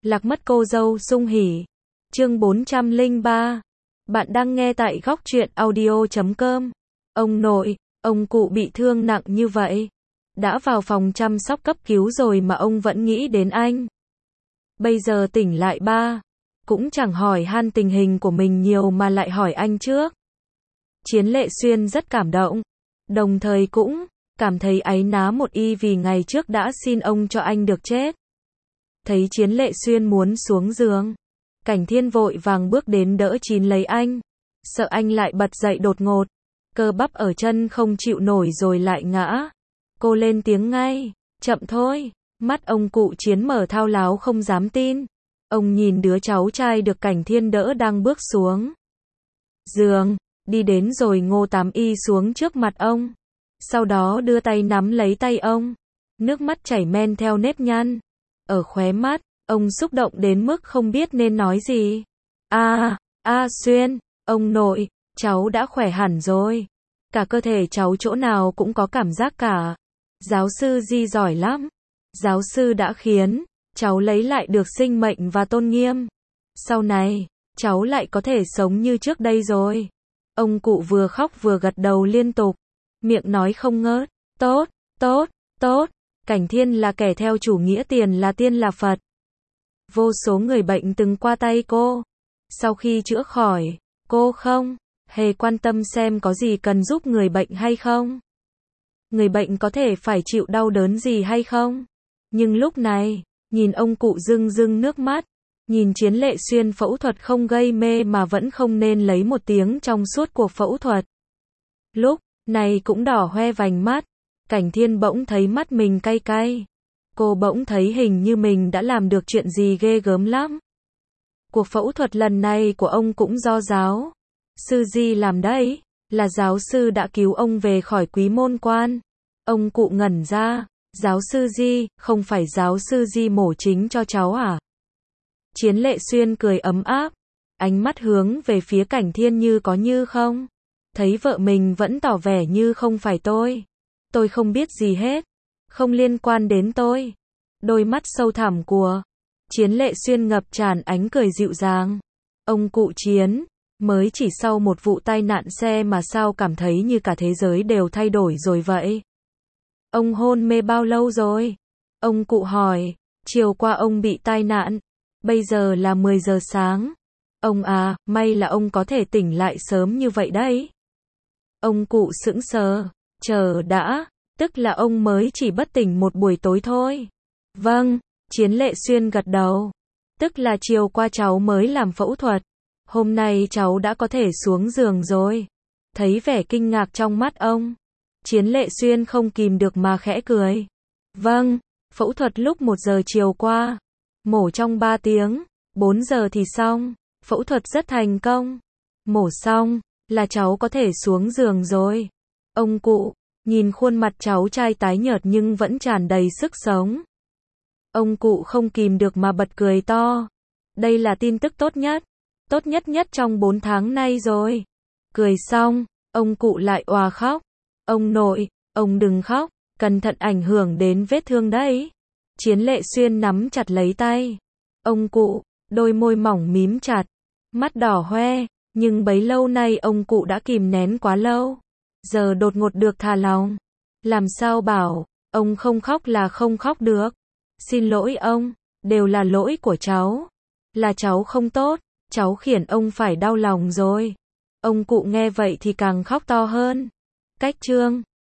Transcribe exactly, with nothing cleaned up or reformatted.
Lạc mất cô dâu sung hỉ. Chương bốn trăm lẻ ba. Bạn đang nghe tại góc truyện audio chấm com. Ông nội, ông cụ bị thương nặng như vậy. Đã vào phòng chăm sóc cấp cứu rồi mà ông vẫn nghĩ đến anh. Bây giờ tỉnh lại ba. Cũng chẳng hỏi han tình hình của mình nhiều mà lại hỏi anh trước. Chiến Lệ Xuyên rất cảm động. Đồng thời cũng cảm thấy áy ná một y vì ngày trước đã xin ông cho anh được chết. Thấy Chiến Lệ Xuyên muốn xuống giường, Cảnh Thiên vội vàng bước đến đỡ chín lấy anh. Sợ anh lại bật dậy đột ngột. Cơ bắp ở chân không chịu nổi rồi lại ngã. Cô lên tiếng ngay. Chậm thôi. Mắt ông cụ Chiến mở thao láo không dám tin. Ông nhìn đứa cháu trai được Cảnh Thiên đỡ đang bước xuống giường. Đi đến rồi ngô tám y xuống trước mặt ông. Sau đó đưa tay nắm lấy tay ông. Nước mắt chảy men theo nếp nhăn ở khóe mắt. Ông xúc động đến mức không biết nên nói gì. A, A Xuyên, ông nội, cháu đã khỏe hẳn rồi. Cả cơ thể cháu chỗ nào cũng có cảm giác cả. Giáo sư Di giỏi lắm. Giáo sư đã khiến cháu lấy lại được sinh mệnh và tôn nghiêm. Sau này, cháu lại có thể sống như trước đây rồi. Ông cụ vừa khóc vừa gật đầu liên tục. Miệng nói không ngớt. Tốt, tốt, tốt. Cảnh Thiên là kẻ theo chủ nghĩa tiền là tiên là Phật. Vô số người bệnh từng qua tay cô. Sau khi chữa khỏi, cô không hề quan tâm xem có gì cần giúp người bệnh hay không. Người bệnh có thể phải chịu đau đớn gì hay không. Nhưng lúc này, nhìn ông cụ rưng rưng nước mắt, nhìn Chiến Lệ Xuyên phẫu thuật không gây mê mà vẫn không nên lấy một tiếng trong suốt cuộc phẫu thuật. Lúc này cũng đỏ hoe vành mắt. Cảnh Thiên bỗng thấy mắt mình cay cay. Cô bỗng thấy hình như mình đã làm được chuyện gì ghê gớm lắm. Cuộc phẫu thuật lần này của ông cũng do giáo sư Di làm đấy. Là giáo sư đã cứu ông về khỏi quý môn quan. Ông cụ ngẩn ra. Giáo sư Di, không phải giáo sư Di mổ chính cho cháu à? Chiến Lệ Xuyên cười ấm áp. Ánh mắt hướng về phía Cảnh Thiên như có như không. Thấy vợ mình vẫn tỏ vẻ như không phải tôi. Tôi không biết gì hết. Không liên quan đến tôi. Đôi mắt sâu thẳm của Chiến Lệ Xuyên ngập tràn ánh cười dịu dàng. Ông cụ Chiến, mới chỉ sau một vụ tai nạn xe mà sao cảm thấy như cả thế giới đều thay đổi rồi vậy? Ông hôn mê bao lâu rồi? Ông cụ hỏi. Chiều qua ông bị tai nạn. Bây giờ là mười giờ sáng. Ông à, may là ông có thể tỉnh lại sớm như vậy đấy. Ông cụ sững sờ. Chờ đã, tức là ông mới chỉ bất tỉnh một buổi tối thôi. Vâng, Chiến Lệ Xuyên gật đầu. Tức là chiều qua cháu mới làm phẫu thuật. Hôm nay cháu đã có thể xuống giường rồi. Thấy vẻ kinh ngạc trong mắt ông, Chiến Lệ Xuyên không kìm được mà khẽ cười. Vâng, phẫu thuật lúc một giờ chiều qua. Mổ trong ba tiếng, bốn giờ thì xong. Phẫu thuật rất thành công. Mổ xong, là cháu có thể xuống giường rồi. Ông cụ, nhìn khuôn mặt cháu trai tái nhợt nhưng vẫn tràn đầy sức sống. Ông cụ không kìm được mà bật cười to. Đây là tin tức tốt nhất. Tốt nhất nhất trong bốn tháng nay rồi. Cười xong, ông cụ lại òa khóc. Ông nội, ông đừng khóc, cẩn thận ảnh hưởng đến vết thương đấy. Chiến Lệ Xuyên nắm chặt lấy tay ông cụ, đôi môi mỏng mím chặt, mắt đỏ hoe, nhưng bấy lâu nay ông cụ đã kìm nén quá lâu. Giờ đột ngột được thả lòng. Làm sao bảo, ông không khóc là không khóc được. Xin lỗi ông, đều là lỗi của cháu. Là cháu không tốt, cháu khiến ông phải đau lòng rồi. Ông cụ nghe vậy thì càng khóc to hơn. Cách chương